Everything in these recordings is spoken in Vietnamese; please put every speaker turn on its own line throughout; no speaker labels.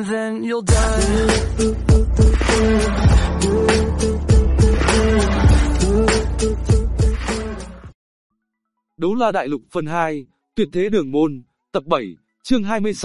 and then you'll die.
Đấu La Đại Lục phần 2, Tuyệt Thế Đường Môn, tập 7, chương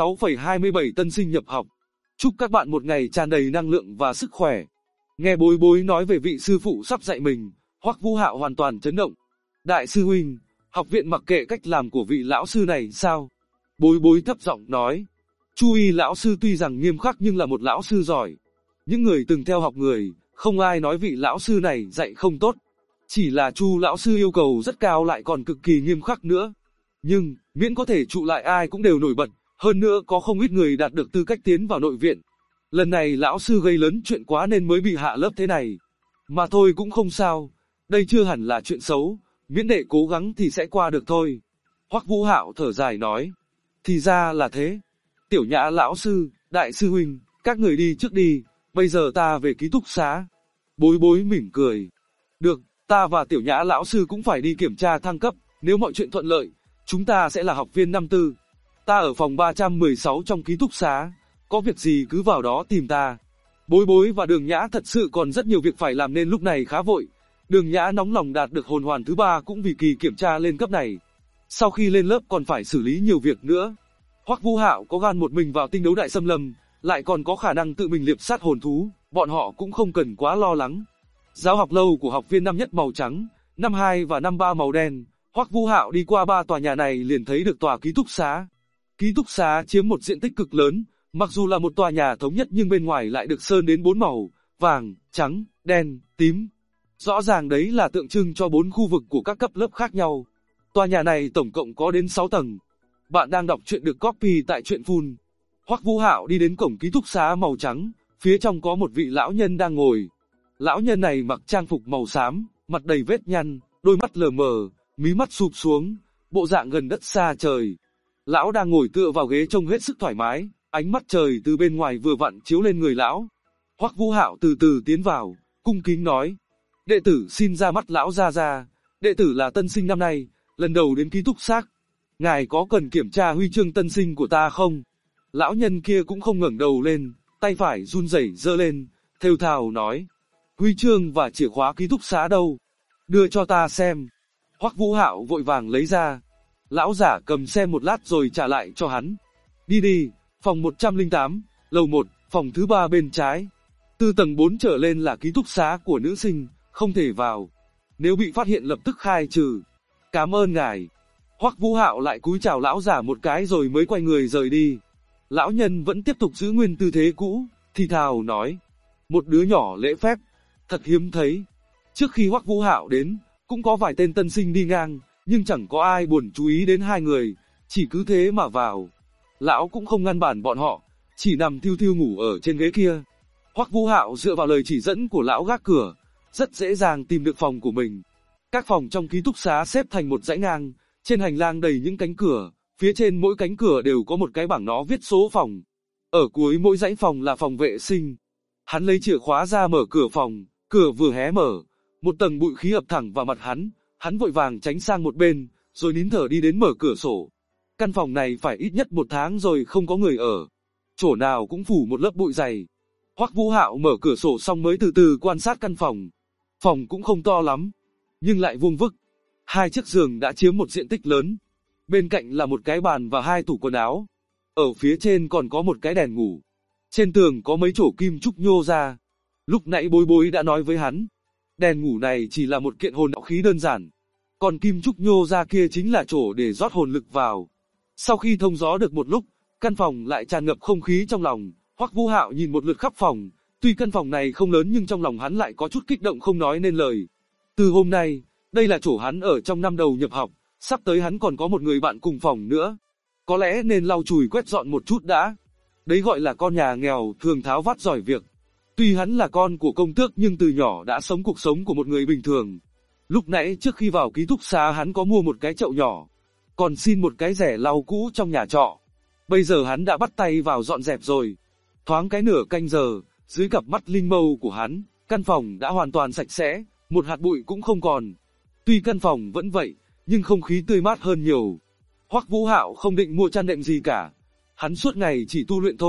26,27 tân sinh nhập học. Chúc các bạn một ngày tràn đầy năng lượng và sức khỏe. Nghe Bối Bối nói về vị sư phụ sắp dạy mình, Hoắc Vũ Hạo hoàn toàn chấn động. Đại sư huynh, học viện mặc kệ cách làm của vị lão sư này sao? Bối Bối thấp giọng nói. Chu Y lão sư tuy rằng nghiêm khắc nhưng là một lão sư giỏi. Những người từng theo học người, không ai nói vị lão sư này dạy không tốt. Chỉ là Chu lão sư yêu cầu rất cao lại còn cực kỳ nghiêm khắc nữa. Nhưng, miễn có thể trụ lại ai cũng đều nổi bật, hơn nữa có không ít người đạt được tư cách tiến vào nội viện. Lần này lão sư gây lớn chuyện quá nên mới bị hạ lớp thế này. Mà thôi cũng không sao, đây chưa hẳn là chuyện xấu, miễn đệ cố gắng thì sẽ qua được thôi. Hoắc Vũ Hạo thở dài nói. Thì ra là thế. Tiểu Nhã lão sư, đại sư huynh, các người đi trước đi, bây giờ ta về ký túc xá. Bối Bối mỉm cười. Được, ta và Tiểu Nhã lão sư cũng phải đi kiểm tra thăng cấp, nếu mọi chuyện thuận lợi, chúng ta sẽ là học viên năm tư. Ta ở phòng 316 trong ký túc xá, có việc gì cứ vào đó tìm ta. Bối Bối và Đường Nhã thật sự còn rất nhiều việc phải làm nên lúc này khá vội. Đường Nhã nóng lòng đạt được hồn hoàn thứ 3 cũng vì kỳ kiểm tra lên cấp này. Sau khi lên lớp còn phải xử lý nhiều việc nữa. Hoắc Vũ Hạo có gan một mình vào tinh đấu đại xâm lâm, lại còn có khả năng tự mình liệp sát hồn thú, bọn họ cũng không cần quá lo lắng. Giáo học lâu của học viên năm nhất màu trắng, năm 2 và năm 3 màu đen. Hoắc Vũ Hạo đi qua 3 tòa nhà này liền thấy được tòa ký túc xá. Ký túc xá chiếm một diện tích cực lớn, mặc dù là một tòa nhà thống nhất nhưng bên ngoài lại được sơn đến 4 màu, vàng, trắng, đen, tím. Rõ ràng đấy là tượng trưng cho 4 khu vực của các cấp lớp khác nhau. Tòa nhà này tổng cộng có đến 6 tầng. Bạn đang đọc truyện được copy tại truyện full. Hoắc Vũ Hạo đi đến cổng ký túc xá màu trắng, phía trong có một vị lão nhân đang ngồi. Lão nhân này mặc trang phục màu xám, mặt đầy vết nhăn, đôi mắt lờ mờ, mí mắt sụp xuống, bộ dạng gần đất xa trời. Lão đang ngồi tựa vào ghế trông hết sức thoải mái, ánh mắt trời từ bên ngoài vừa vặn chiếu lên người lão. Hoắc Vũ Hạo từ từ tiến vào, cung kính nói: "Đệ tử xin ra mắt lão gia gia, đệ tử là tân sinh năm nay, lần đầu đến ký túc xá. Ngài có cần kiểm tra huy chương tân sinh của ta không?" Lão nhân kia cũng không ngẩng đầu lên, tay phải run rẩy giơ lên, thều thào nói: "Huy chương và chìa khóa ký túc xá đâu? Đưa cho ta xem." Hoắc Vũ Hạo vội vàng lấy ra. Lão giả cầm xem một lát rồi trả lại cho hắn. "Đi đi, phòng 108, lầu 1, phòng thứ 3 bên trái. Từ tầng 4 trở lên là ký túc xá của nữ sinh, không thể vào. Nếu bị phát hiện lập tức khai trừ. Cảm ơn ngài." Hoắc Vũ Hạo lại cúi chào lão giả một cái rồi mới quay người rời đi. Lão nhân vẫn tiếp tục giữ nguyên tư thế cũ, thì thào nói: "Một đứa nhỏ lễ phép, thật hiếm thấy." Trước khi Hoắc Vũ Hạo đến, cũng có vài tên tân sinh đi ngang, nhưng chẳng có ai buồn chú ý đến hai người, chỉ cứ thế mà vào. Lão cũng không ngăn bản bọn họ, chỉ nằm thiu thiu ngủ ở trên ghế kia. Hoắc Vũ Hạo dựa vào lời chỉ dẫn của lão gác cửa, rất dễ dàng tìm được phòng của mình. Các phòng trong ký túc xá xếp thành một dãy ngang, trên hành lang đầy những cánh cửa, phía trên mỗi cánh cửa đều có một cái bảng nó viết số phòng. Ở cuối mỗi dãy phòng là phòng vệ sinh. Hắn lấy chìa khóa ra mở cửa phòng, cửa vừa hé mở, một tầng bụi khí ập thẳng vào mặt hắn vội vàng tránh sang một bên, rồi nín thở đi đến mở cửa sổ. Căn phòng này phải ít nhất 1 tháng rồi không có người ở. Chỗ nào cũng phủ một lớp bụi dày. Hoắc Vũ Hạo mở cửa sổ xong mới từ từ quan sát căn phòng. Phòng cũng không to lắm, nhưng lại vuông vức. 2 chiếc giường đã chiếm một diện tích lớn. Bên cạnh là một cái bàn và 2 tủ quần áo. Ở phía trên còn có một cái đèn ngủ. Trên tường có mấy chổ kim trúc nhô ra. Lúc nãy Bối Bối đã nói với hắn, đèn ngủ này chỉ là một kiện hồn đạo khí đơn giản. Còn kim trúc nhô ra kia chính là chỗ để rót hồn lực vào. Sau khi thông gió được một lúc, căn phòng lại tràn ngập không khí trong lòng. Hoắc Vũ Hạo nhìn một lượt khắp phòng, tuy căn phòng này không lớn nhưng trong lòng hắn lại có chút kích động không nói nên lời. Từ hôm nay, đây là chỗ hắn ở trong năm đầu nhập học, sắp tới hắn còn có một người bạn cùng phòng nữa. Có lẽ nên lau chùi quét dọn một chút đã. Đấy gọi là con nhà nghèo thường tháo vát giỏi việc. Tuy hắn là con của công tước nhưng từ nhỏ đã sống cuộc sống của một người bình thường. Lúc nãy trước khi vào ký túc xá hắn có mua một cái chậu nhỏ, còn xin một cái rẻ lau cũ trong nhà trọ. Bây giờ hắn đã bắt tay vào dọn dẹp rồi. Thoáng cái nửa canh giờ, dưới cặp mắt linh mâu của hắn, căn phòng đã hoàn toàn sạch sẽ, một hạt bụi cũng không còn. Tuy căn phòng vẫn vậy, nhưng không khí tươi mát hơn nhiều. Hoắc Vũ Hạo không định mua chăn đệm gì cả. Hắn suốt ngày chỉ tu luyện thôi,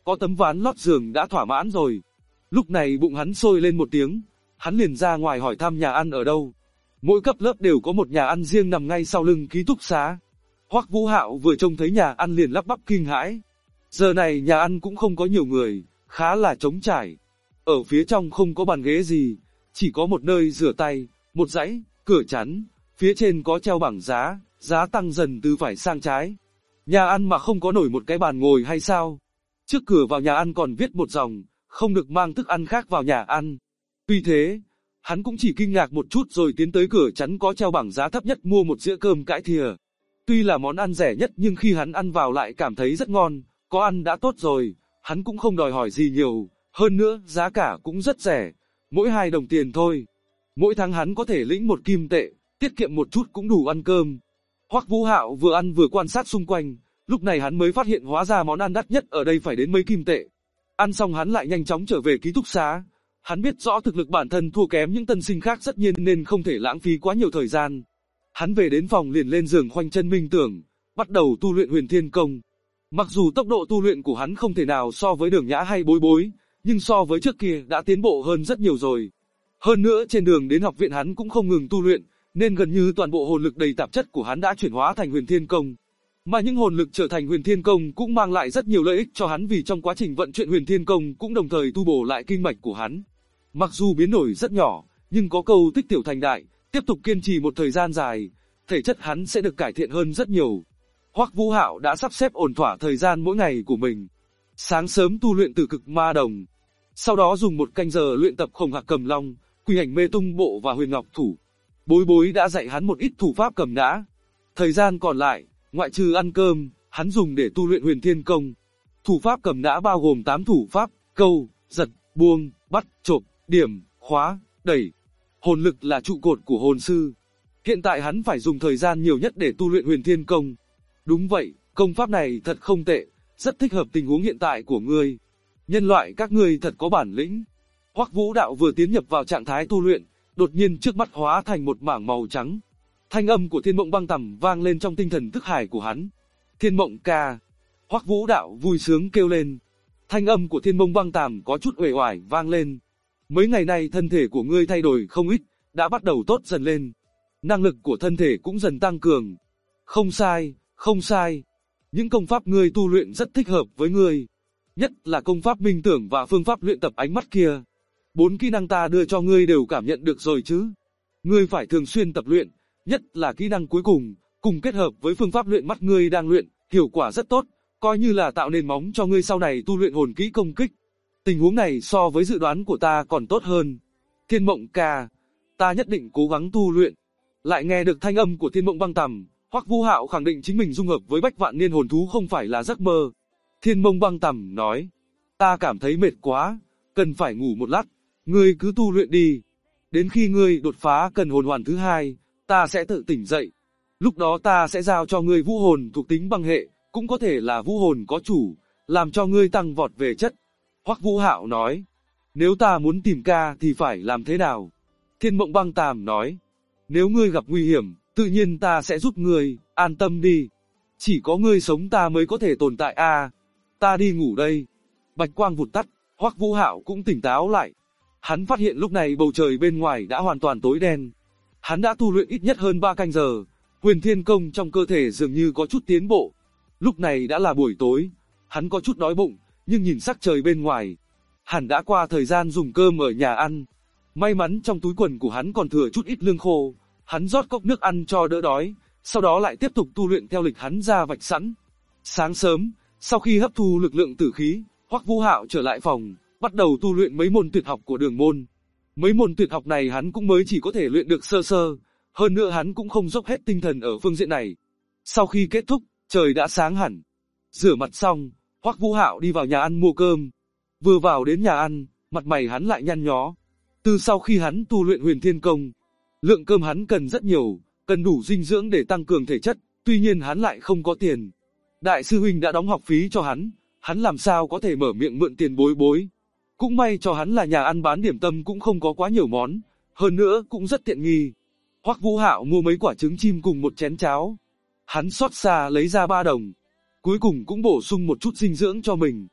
có tấm ván lót giường đã thỏa mãn rồi. Lúc này bụng hắn sôi lên một tiếng, hắn liền ra ngoài hỏi thăm nhà ăn ở đâu. Mỗi cấp lớp đều có một nhà ăn riêng nằm ngay sau lưng ký túc xá. Hoắc Vũ Hạo vừa trông thấy nhà ăn liền lắp bắp kinh hãi. Giờ này nhà ăn cũng không có nhiều người, khá là trống trải. Ở phía trong không có bàn ghế gì, chỉ có một nơi rửa tay, một dãy, cửa chắn, phía trên có treo bảng giá, giá tăng dần từ phải sang trái. Nhà ăn mà không có nổi một cái bàn ngồi hay sao? Trước cửa vào nhà ăn còn viết một dòng, không được mang thức ăn khác vào nhà ăn. Tuy thế, hắn cũng chỉ kinh ngạc một chút rồi tiến tới cửa chắn có treo bảng giá thấp nhất mua một dĩa cơm cãi thìa. Tuy là món ăn rẻ nhất nhưng khi hắn ăn vào lại cảm thấy rất ngon, có ăn đã tốt rồi, hắn cũng không đòi hỏi gì nhiều, hơn nữa giá cả cũng rất rẻ, mỗi 2 đồng tiền thôi. Mỗi tháng hắn có thể lĩnh 1 kim tệ, tiết kiệm một chút cũng đủ ăn cơm. Hoắc Vũ Hạo vừa ăn vừa quan sát xung quanh, lúc này hắn mới phát hiện hóa ra món ăn đắt nhất ở đây phải đến mấy kim tệ. Ăn xong hắn lại nhanh chóng trở về ký túc xá. Hắn biết rõ thực lực bản thân thua kém những tân sinh khác rất nhiên nên không thể lãng phí quá nhiều thời gian. Hắn về đến phòng liền lên giường khoanh chân minh tưởng, bắt đầu tu luyện Huyền Thiên Công. Mặc dù tốc độ tu luyện của hắn không thể nào so với Đường Nhã hay Bối Bối, nhưng so với trước kia đã tiến bộ hơn rất nhiều rồi. Hơn nữa trên đường đến học viện hắn cũng không ngừng tu luyện, nên gần như toàn bộ hồn lực đầy tạp chất của hắn đã chuyển hóa thành Huyền Thiên Công. Mà những hồn lực trở thành Huyền Thiên Công cũng mang lại rất nhiều lợi ích cho hắn vì trong quá trình vận chuyển Huyền Thiên Công cũng đồng thời tu bổ lại kinh mạch của hắn. Mặc dù biến đổi rất nhỏ, nhưng có câu tích tiểu thành đại, tiếp tục kiên trì một thời gian dài, thể chất hắn sẽ được cải thiện hơn rất nhiều. Hoắc Vũ Hạo đã sắp xếp ổn thỏa thời gian mỗi ngày của mình. Sáng sớm tu luyện Tử Cực Ma Đồng, sau đó dùng 1 canh giờ luyện tập Hồng Hạc Cầm Long, Quỷ Ảnh Mê Tung Bộ và Huyền Ngọc Thủ. Bối Bối đã dạy hắn một ít thủ pháp cầm nã. Thời gian còn lại, ngoại trừ ăn cơm, hắn dùng để tu luyện Huyền Thiên Công. Thủ pháp cầm nã bao gồm 8 thủ pháp: câu, giật, buông, bắt, chộp, điểm, khóa, đẩy. Hồn lực là trụ cột của hồn sư. Hiện tại hắn phải dùng thời gian nhiều nhất để tu luyện Huyền Thiên Công. Đúng vậy, công pháp này thật không tệ, rất thích hợp tình huống hiện tại của ngươi. Nhân loại các ngươi thật có bản lĩnh. Hoắc Vũ Đạo vừa tiến nhập vào trạng thái tu luyện, đột nhiên trước mắt hóa thành một mảng màu trắng. Thanh âm của Thiên Mộng Băng Tầm vang lên trong tinh thần thức hải của hắn. Thiên Mộng ca. Hoắc Vũ Đạo vui sướng kêu lên. Thanh âm của Thiên Mộng Băng Tầm có chút uể oải vang lên. Mấy ngày nay thân thể của ngươi thay đổi không ít, đã bắt đầu tốt dần lên. Năng lực của thân thể cũng dần tăng cường. Không sai, không sai. Những công pháp ngươi tu luyện rất thích hợp với ngươi. Nhất là công pháp minh tưởng và phương pháp luyện tập ánh mắt kia. 4 kỹ năng ta đưa cho ngươi đều cảm nhận được rồi chứ. Ngươi phải thường xuyên tập luyện, nhất là kỹ năng cuối cùng, cùng kết hợp với phương pháp luyện mắt ngươi đang luyện, hiệu quả rất tốt, coi như là tạo nền móng cho ngươi sau này tu luyện hồn kỹ công kích. Tình huống này so với dự đoán của ta còn tốt hơn. Thiên Mộng ca, ta nhất định cố gắng tu luyện. Lại nghe được thanh âm của Thiên Mộng Băng Tầm, Hoắc Vũ Hạo khẳng định chính mình dung hợp với Bách Vạn Niên hồn thú không phải là giấc mơ. Thiên Mộng Băng Tầm nói, ta cảm thấy mệt quá, cần phải ngủ một lát, ngươi cứ tu luyện đi. Đến khi ngươi đột phá cần hồn hoàn thứ 2, ta sẽ tự tỉnh dậy. Lúc đó ta sẽ giao cho ngươi vũ hồn thuộc tính băng hệ, cũng có thể là vũ hồn có chủ, làm cho ngươi tăng vọt về chất. Hoắc Vũ Hạo nói, nếu ta muốn tìm ca thì phải làm thế nào? Thiên Mộng Băng Tầm nói, nếu ngươi gặp nguy hiểm, tự nhiên ta sẽ giúp ngươi, an tâm đi. Chỉ có ngươi sống ta mới có thể tồn tại a. Ta đi ngủ đây. Bạch quang vụt tắt, Hoắc Vũ Hạo cũng tỉnh táo lại. Hắn phát hiện lúc này bầu trời bên ngoài đã hoàn toàn tối đen. Hắn đã tu luyện ít nhất hơn 3 canh giờ, Huyền Thiên Công trong cơ thể dường như có chút tiến bộ. Lúc này đã là buổi tối, hắn có chút đói bụng, nhưng nhìn sắc trời bên ngoài, hẳn đã qua thời gian dùng cơm ở nhà ăn. May mắn trong túi quần của hắn còn thừa chút ít lương khô, hắn rót cốc nước ăn cho đỡ đói, sau đó lại tiếp tục tu luyện theo lịch hắn ra vạch sẵn. Sáng sớm, sau khi hấp thu lực lượng tử khí, Hoắc Vũ Hạo trở lại phòng, bắt đầu tu luyện mấy môn tuyệt học của Đường môn. Mấy môn tuyệt học này hắn cũng mới chỉ có thể luyện được sơ sơ, hơn nữa hắn cũng không dốc hết tinh thần ở phương diện này. Sau khi kết thúc, trời đã sáng hẳn. Rửa mặt xong, Hoắc Vũ Hạo đi vào nhà ăn mua cơm. Vừa vào đến nhà ăn, mặt mày hắn lại nhăn nhó. Từ sau khi hắn tu luyện Huyền Thiên Công, lượng cơm hắn cần rất nhiều, cần đủ dinh dưỡng để tăng cường thể chất, tuy nhiên hắn lại không có tiền. Đại sư huynh đã đóng học phí cho hắn làm sao có thể mở miệng mượn tiền Bối Bối. Cũng may cho hắn là nhà ăn bán điểm tâm cũng không có quá nhiều món, hơn nữa cũng rất tiện nghi. Hoắc Vũ Hạo mua mấy quả trứng chim cùng một chén cháo. Hắn xót xa lấy ra 3 đồng. Cuối cùng cũng bổ sung một chút dinh dưỡng cho mình.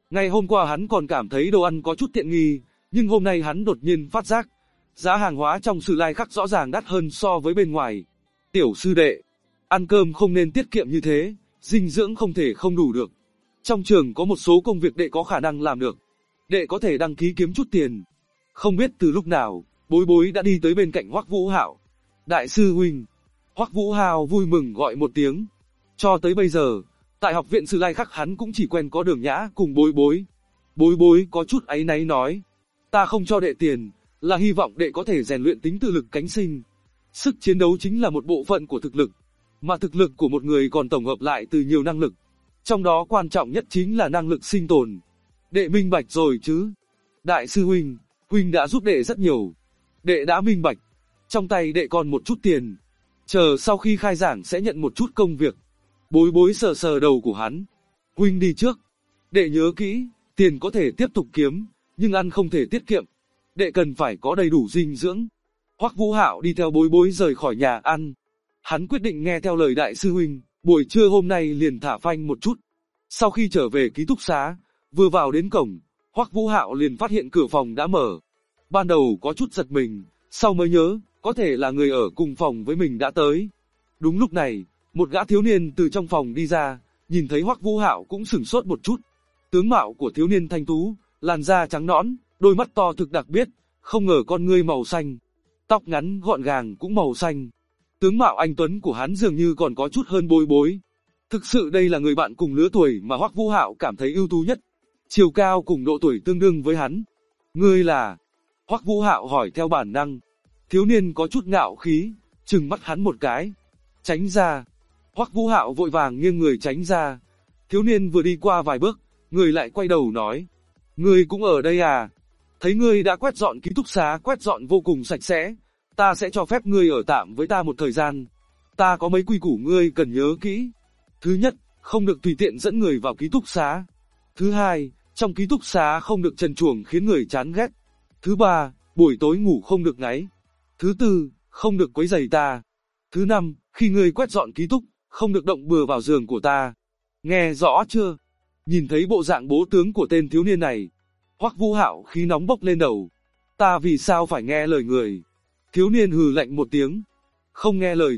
Ngày hôm qua hắn còn cảm thấy đồ ăn có chút tiện nghi, nhưng hôm nay hắn đột nhiên phát giác, giá hàng hóa trong Sử Lai Khắc rõ ràng đắt hơn so với bên ngoài. Tiểu sư đệ, ăn cơm không nên tiết kiệm như thế, dinh dưỡng không thể không đủ được. Trong trường có một số công việc đệ có khả năng làm được. Đệ có thể đăng ký kiếm chút tiền. Không biết từ lúc nào, Bối Bối đã đi tới bên cạnh Hoắc Vũ Hạo. Đại sư huynh. Hoắc Vũ Hạo vui mừng gọi một tiếng. Cho tới bây giờ, tại học viện Sử Lai Khắc hắn cũng chỉ quen có Đường Nhã cùng Bối Bối. Bối Bối có chút áy náy nói. Ta không cho đệ tiền, là hy vọng đệ có thể rèn luyện tính tự lực cánh sinh. Sức chiến đấu chính là một bộ phận của thực lực, mà thực lực của một người còn tổng hợp lại từ nhiều năng lực. Trong đó quan trọng nhất chính là năng lực sinh tồn. Đệ minh bạch rồi chứ? Đại sư huynh, huynh đã giúp đệ rất nhiều. Đệ đã minh bạch. Trong tay đệ còn một chút tiền. Chờ sau khi khai giảng sẽ nhận một chút công việc. Bối Bối sờ sờ đầu của hắn. Huynh đi trước. Đệ nhớ kỹ, tiền có thể tiếp tục kiếm, nhưng ăn không thể tiết kiệm. Đệ cần phải có đầy đủ dinh dưỡng. Hoắc Vũ Hạo đi theo Bối Bối rời khỏi nhà ăn. Hắn quyết định nghe theo lời đại sư huynh, buổi trưa hôm nay liền thả phanh một chút. Sau khi trở về ký túc xá, vừa vào đến cổng, Hoắc Vũ Hạo liền phát hiện cửa phòng đã mở. Ban đầu có chút giật mình, sau mới nhớ, có thể là người ở cùng phòng với mình đã tới. Đúng lúc này, một gã thiếu niên từ trong phòng đi ra, nhìn thấy Hoắc Vũ Hạo cũng sửng sốt một chút. Tướng mạo của thiếu niên thanh tú, làn da trắng nõn, đôi mắt to thực đặc biệt, không ngờ con ngươi màu xanh, tóc ngắn gọn gàng cũng màu xanh. Tướng mạo anh tuấn của hắn dường như còn có chút hơn Bối Bối. Thực sự đây là người bạn cùng lứa tuổi mà Hoắc Vũ Hạo cảm thấy ưu tú nhất. Chiều cao cùng độ tuổi tương đương với hắn. Ngươi là? Hoắc Vũ Hạo hỏi theo bản năng. Thiếu niên có chút ngạo khí, trừng mắt hắn một cái. Tránh ra. Hoắc Vũ Hạo vội vàng nghiêng người tránh ra. Thiếu niên vừa đi qua vài bước, người lại quay đầu nói. Ngươi cũng ở đây à? Thấy ngươi đã quét dọn ký túc xá, quét dọn vô cùng sạch sẽ. Ta sẽ cho phép ngươi ở tạm với ta một thời gian. Ta có mấy quy củ ngươi cần nhớ kỹ. Thứ nhất, không được tùy tiện dẫn người vào ký túc xá. Thứ hai, trong ký túc xá không được trần truồng khiến người chán ghét. Thứ ba, buổi tối ngủ không được ngáy. Thứ tư, không được quấy rầy ta. Thứ năm, khi ngươi quét dọn ký túc, không được động bừa vào giường của ta. Nghe rõ chưa? Nhìn thấy bộ dạng bố tướng của tên thiếu niên này, Hoắc Vũ Hạo khí nóng bốc lên đầu. Ta vì sao phải nghe lời người? Thiếu niên hừ lạnh một tiếng. Không nghe lời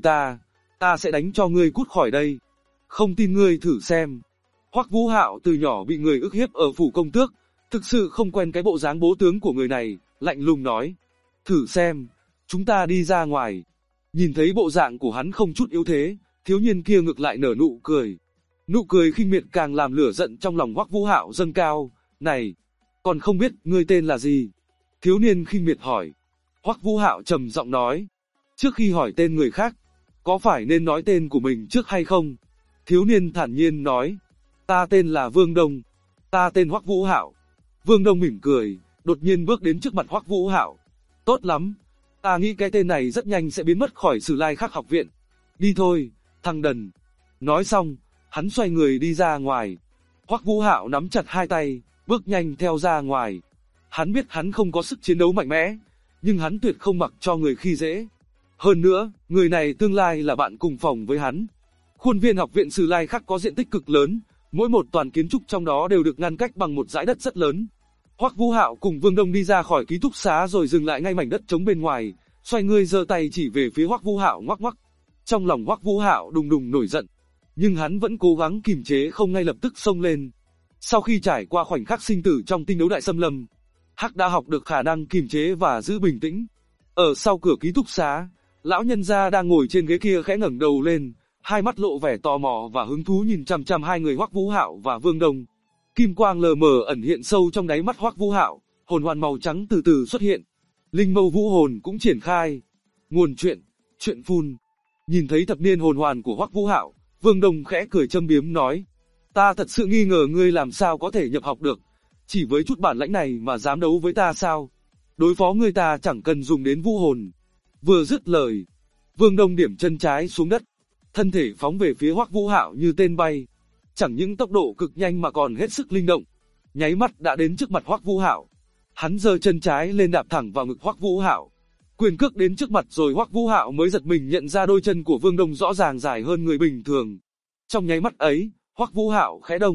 ta sẽ đánh cho ngươi cút khỏi đây. Không tin ngươi thử xem. Hoắc Vũ Hạo từ nhỏ bị người ức hiếp ở phủ công tước, thực sự không quen cái bộ dáng bố tướng của người này, lạnh lùng nói. Thử xem, chúng ta đi ra ngoài. Nhìn thấy bộ dạng của hắn không chút yếu thế, thiếu niên kia ngược lại nở nụ cười. Nụ cười khinh miệt càng làm lửa giận trong lòng Hoắc Vũ Hạo dâng cao. Này, còn không biết ngươi tên là gì? Thiếu niên khinh miệt hỏi. Hoắc Vũ Hạo trầm giọng nói. Trước khi hỏi tên người khác, có phải nên nói tên của mình trước hay không? Thiếu niên thản nhiên nói. Ta tên là Vương Đông. Ta tên Hoắc Vũ Hạo. Vương Đông mỉm cười, đột nhiên bước đến trước mặt Hoắc Vũ Hạo. Tốt lắm. Ta nghĩ cái tên này rất nhanh sẽ biến mất khỏi Sử Lai Khắc học viện. Đi thôi, thằng đần. Nói xong, hắn xoay người đi ra ngoài. Hoắc Vũ Hạo nắm chặt hai tay, bước nhanh theo ra ngoài. Hắn biết hắn không có sức chiến đấu mạnh mẽ, nhưng hắn tuyệt không mặc cho người khi dễ. Hơn nữa, người này tương lai là bạn cùng phòng với hắn. Khuôn viên học viện Sử Lai Khắc có diện tích cực lớn, mỗi một toàn kiến trúc trong đó đều được ngăn cách bằng một dải đất rất lớn. Hoắc Vũ Hạo cùng Vương Đông đi ra khỏi ký túc xá rồi dừng lại ngay mảnh đất trống bên ngoài, xoay người giơ tay chỉ về phía Hoắc Vũ Hạo ngoắc ngoắc. Trong lòng Hoắc Vũ Hạo đùng đùng nổi giận, nhưng hắn vẫn cố gắng kìm chế không ngay lập tức xông lên. Sau khi trải qua khoảnh khắc sinh tử trong tinh đấu đại xâm lâm, Hắc đã học được khả năng kìm chế và giữ bình tĩnh. Ở sau cửa ký túc xá, lão nhân gia đang ngồi trên ghế kia khẽ ngẩng đầu lên, hai mắt lộ vẻ tò mò và hứng thú nhìn chằm chằm hai người Hoắc Vũ Hạo và Vương Đông. Kim quang lờ mờ ẩn hiện sâu trong đáy mắt Hoắc Vũ Hạo, hồn hoàn màu trắng từ từ xuất hiện. Linh mâu vũ hồn cũng triển khai. Nguồn chuyện phun. Nhìn thấy thập niên hồn hoàn của Hoắc Vũ Hạo, Vương Đông khẽ cười châm biếm nói: "Ta thật sự nghi ngờ ngươi làm sao có thể nhập học được, chỉ với chút bản lãnh này mà dám đấu với ta sao? Đối phó ngươi ta chẳng cần dùng đến vũ hồn." Vừa dứt lời, Vương Đông điểm chân trái xuống đất, thân thể phóng về phía Hoắc Vũ Hạo như tên bay. Chẳng những tốc độ cực nhanh mà còn hết sức linh động, nháy mắt đã đến trước mặt Hoắc Vũ Hạo. Hắn giơ chân trái lên đạp thẳng vào ngực Hoắc Vũ Hạo. Quyền cước đến trước mặt rồi Hoắc Vũ Hạo mới giật mình nhận ra đôi chân của Vương Đông rõ ràng dài hơn người bình thường. Trong nháy mắt ấy, Hoắc Vũ Hạo khẽ động,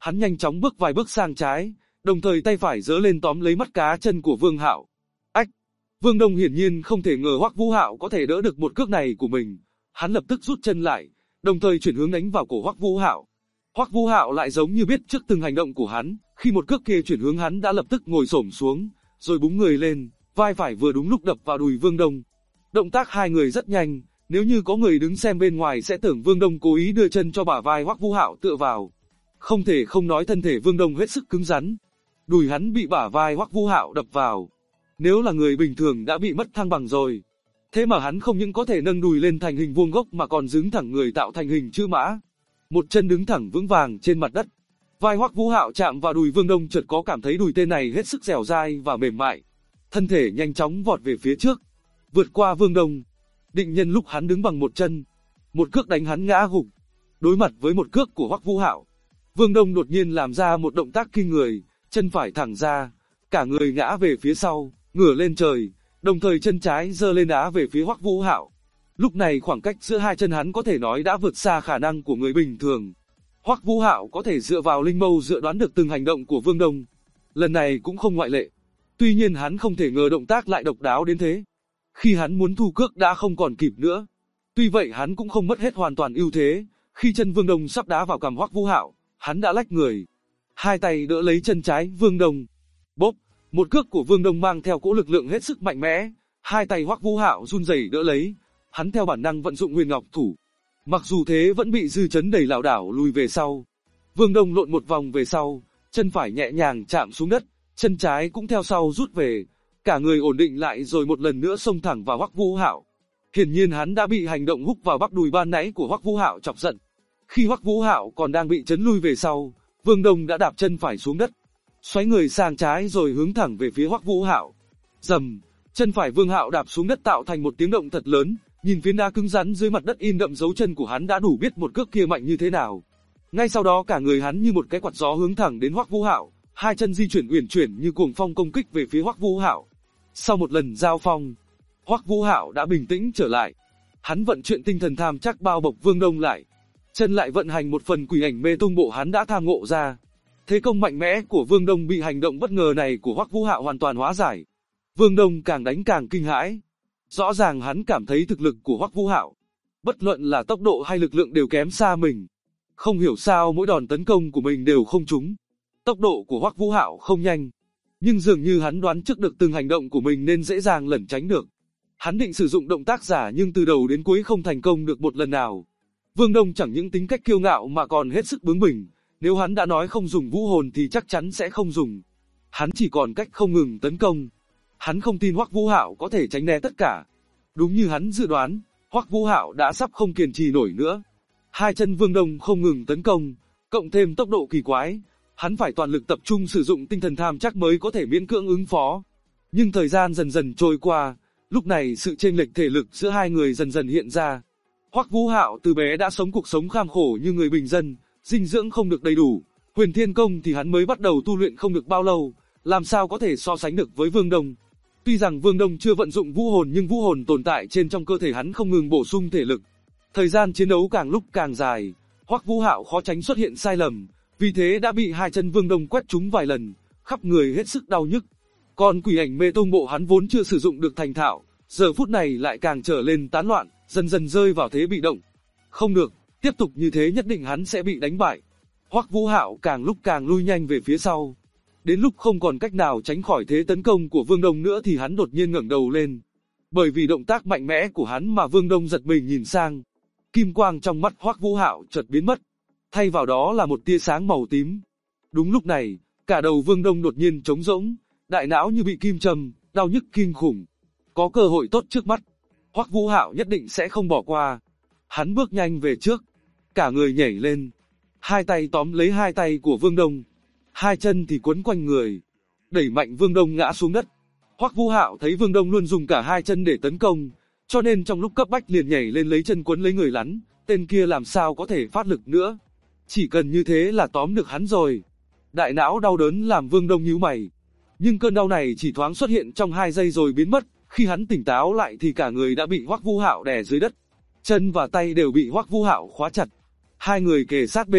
Hắn nhanh chóng bước vài bước sang trái, đồng thời tay phải giơ lên tóm lấy mắt cá chân của Vương Hạo. Ách! Vương Đông hiển nhiên không thể ngờ Hoắc Vũ Hạo có thể đỡ được một cước này của mình. Hắn lập tức rút chân lại, đồng thời chuyển hướng đánh vào cổ Hoắc Vũ Hạo. Hoắc Vũ Hạo lại giống như biết trước từng hành động của hắn, khi một cước kia chuyển hướng hắn đã lập tức ngồi xổm xuống, rồi búng người lên, vai phải vừa đúng lúc đập vào đùi Vương Đông. Động tác hai người rất nhanh, nếu như có người đứng xem bên ngoài sẽ tưởng Vương Đông cố ý đưa chân cho bả vai Hoắc Vũ Hạo tựa vào. Không thể không nói thân thể Vương Đông hết sức cứng rắn. Đùi hắn bị bả vai Hoắc Vũ Hạo đập vào. Nếu là người bình thường đã bị mất thăng bằng rồi. Thế mà hắn không những có thể nâng đùi lên thành hình vuông góc mà còn đứng thẳng người tạo thành hình chữ mã. Một chân đứng thẳng vững vàng trên mặt đất. Vai Hoắc Vũ Hạo chạm vào đùi Vương Đông, chợt có cảm thấy đùi tên này hết sức dẻo dai và mềm mại. Thân thể nhanh chóng vọt về phía trước, vượt qua Vương Đông. Định nhân lúc hắn đứng bằng một chân, một cước đánh hắn ngã gục. Đối mặt với một cước của Hoắc Vũ Hạo, Vương Đông đột nhiên làm ra một động tác kinh người, chân phải thẳng ra, cả người ngã về phía sau, ngửa lên trời, đồng thời chân trái giơ lên đá về phía Hoắc Vũ Hạo. Lúc này khoảng cách giữa hai chân hắn có thể nói đã vượt xa khả năng của người bình thường. Hoắc Vũ Hạo có thể dựa vào linh mâu dự đoán được từng hành động của Vương Đông. Lần này cũng không ngoại lệ. Tuy nhiên hắn không thể ngờ động tác lại độc đáo đến thế. Khi hắn muốn thu cước đã không còn kịp nữa. Tuy vậy hắn cũng không mất hết hoàn toàn ưu thế. Khi chân Vương Đông sắp đá vào cằm Hoắc Vũ Hạo, hắn đã lách người, hai tay đỡ lấy chân trái Vương Đông. Bốp, một cước của Vương Đông mang theo cỗ lực lượng hết sức mạnh mẽ. Hai tay Hoắc Vũ Hạo run rẩy đỡ lấy. Hắn theo bản năng vận dụng Huyền Ngọc Thủ. Mặc dù thế vẫn bị dư chấn đẩy lảo đảo lùi về sau. Vương Đông lộn một vòng về sau, chân phải nhẹ nhàng chạm xuống đất, chân trái cũng theo sau rút về, cả người ổn định lại rồi một lần nữa xông thẳng vào Hoắc Vũ Hạo. Hiển nhiên hắn đã bị hành động húc vào bắp đùi ban nãy của Hoắc Vũ Hạo chọc giận. Khi Hoắc Vũ Hạo còn đang bị chấn lui về sau, Vương Đông đã đạp chân phải xuống đất, xoáy người sang trái rồi hướng thẳng về phía Hoắc Vũ Hạo. Rầm, chân phải Vương Hạo đạp xuống đất tạo thành một tiếng động thật lớn. Nhìn phiến đá cứng rắn dưới mặt đất in đậm dấu chân của hắn đã đủ biết một cước kia mạnh như thế nào. Ngay sau đó cả người hắn như một cái quạt gió hướng thẳng đến Hoắc Vũ Hạo, hai chân di chuyển uyển chuyển như cuồng phong công kích về phía Hoắc Vũ Hạo. Sau một lần giao phong, Hoắc Vũ Hạo đã bình tĩnh trở lại. Hắn vận chuyển tinh thần tham chắc bao bọc Vương Đông lại. Chân lại vận hành một phần quỷ ảnh mê tung bộ hắn đã tham ngộ ra. Thế công mạnh mẽ của Vương Đông bị hành động bất ngờ này của Hoắc Vũ Hạo hoàn toàn hóa giải. Vương Đông càng đánh càng kinh hãi. Rõ ràng hắn cảm thấy thực lực của Hoắc Vũ Hạo, bất luận là tốc độ hay lực lượng đều kém xa mình. Không hiểu sao mỗi đòn tấn công của mình đều không trúng. Tốc độ của Hoắc Vũ Hạo không nhanh, nhưng dường như hắn đoán trước được từng hành động của mình nên dễ dàng lẩn tránh được. Hắn định sử dụng động tác giả nhưng từ đầu đến cuối không thành công được một lần nào. Vương Đông chẳng những tính cách kiêu ngạo mà còn hết sức bướng bỉnh, nếu hắn đã nói không dùng vũ hồn thì chắc chắn sẽ không dùng. Hắn chỉ còn cách không ngừng tấn công. Hắn không tin Hoắc Vũ Hạo có thể tránh né tất cả. Đúng như hắn dự đoán, Hoắc Vũ Hạo đã sắp không kiên trì nổi nữa. Hai chân Vương Đông không ngừng tấn công, cộng thêm tốc độ kỳ quái, hắn phải toàn lực tập trung sử dụng tinh thần tham chắc mới có thể miễn cưỡng ứng phó. Nhưng thời gian dần dần trôi qua, lúc này sự chênh lệch thể lực giữa hai người dần dần hiện ra. Hoắc Vũ Hạo từ bé đã sống cuộc sống kham khổ như người bình dân, dinh dưỡng không được đầy đủ, Huyền Thiên Công thì hắn mới bắt đầu tu luyện không được bao lâu, làm sao có thể so sánh được với Vương Đông. Tuy rằng Vương Đông chưa vận dụng vũ hồn nhưng vũ hồn tồn tại trên trong cơ thể hắn không ngừng bổ sung thể lực. Thời gian chiến đấu càng lúc càng dài, Hoắc Vũ Hạo khó tránh xuất hiện sai lầm, vì thế đã bị hai chân Vương Đông quét trúng vài lần, khắp người hết sức đau nhức. Còn quỷ ảnh mê tông bộ hắn vốn chưa sử dụng được thành thạo, giờ phút này lại càng trở lên tán loạn, dần dần rơi vào thế bị động. Không được, tiếp tục như thế nhất định hắn sẽ bị đánh bại. Hoắc Vũ Hạo càng lúc càng lui nhanh về phía sau. Đến lúc không còn cách nào tránh khỏi thế tấn công của Vương Đông nữa thì hắn đột nhiên ngẩng đầu lên. Bởi vì động tác mạnh mẽ của hắn mà Vương Đông giật mình nhìn sang. Kim quang trong mắt Hoắc Vũ Hạo chợt biến mất. Thay vào đó là một tia sáng màu tím. Đúng lúc này, cả đầu Vương Đông đột nhiên trống rỗng, đại não như bị kim châm, đau nhức kinh khủng. Có cơ hội tốt trước mắt, Hoắc Vũ Hạo nhất định sẽ không bỏ qua. Hắn bước nhanh về trước, cả người nhảy lên, hai tay tóm lấy hai tay của Vương Đông, hai chân thì quấn quanh người, đẩy mạnh Vương Đông ngã xuống đất. Hoắc Vũ Hạo thấy Vương Đông luôn dùng cả hai chân để tấn công, cho nên trong lúc cấp bách liền nhảy lên lấy chân quấn lấy người lắn, tên kia làm sao có thể phát lực nữa. Chỉ cần như thế là tóm được hắn rồi. Đại não đau đớn làm Vương Đông nhíu mày. Nhưng cơn đau này chỉ thoáng xuất hiện trong 2 giây rồi biến mất, khi hắn tỉnh táo lại thì cả người đã bị Hoắc Vũ Hạo đè dưới đất. Chân và tay đều bị Hoắc Vũ Hạo khóa chặt. Hai người kề sát bên,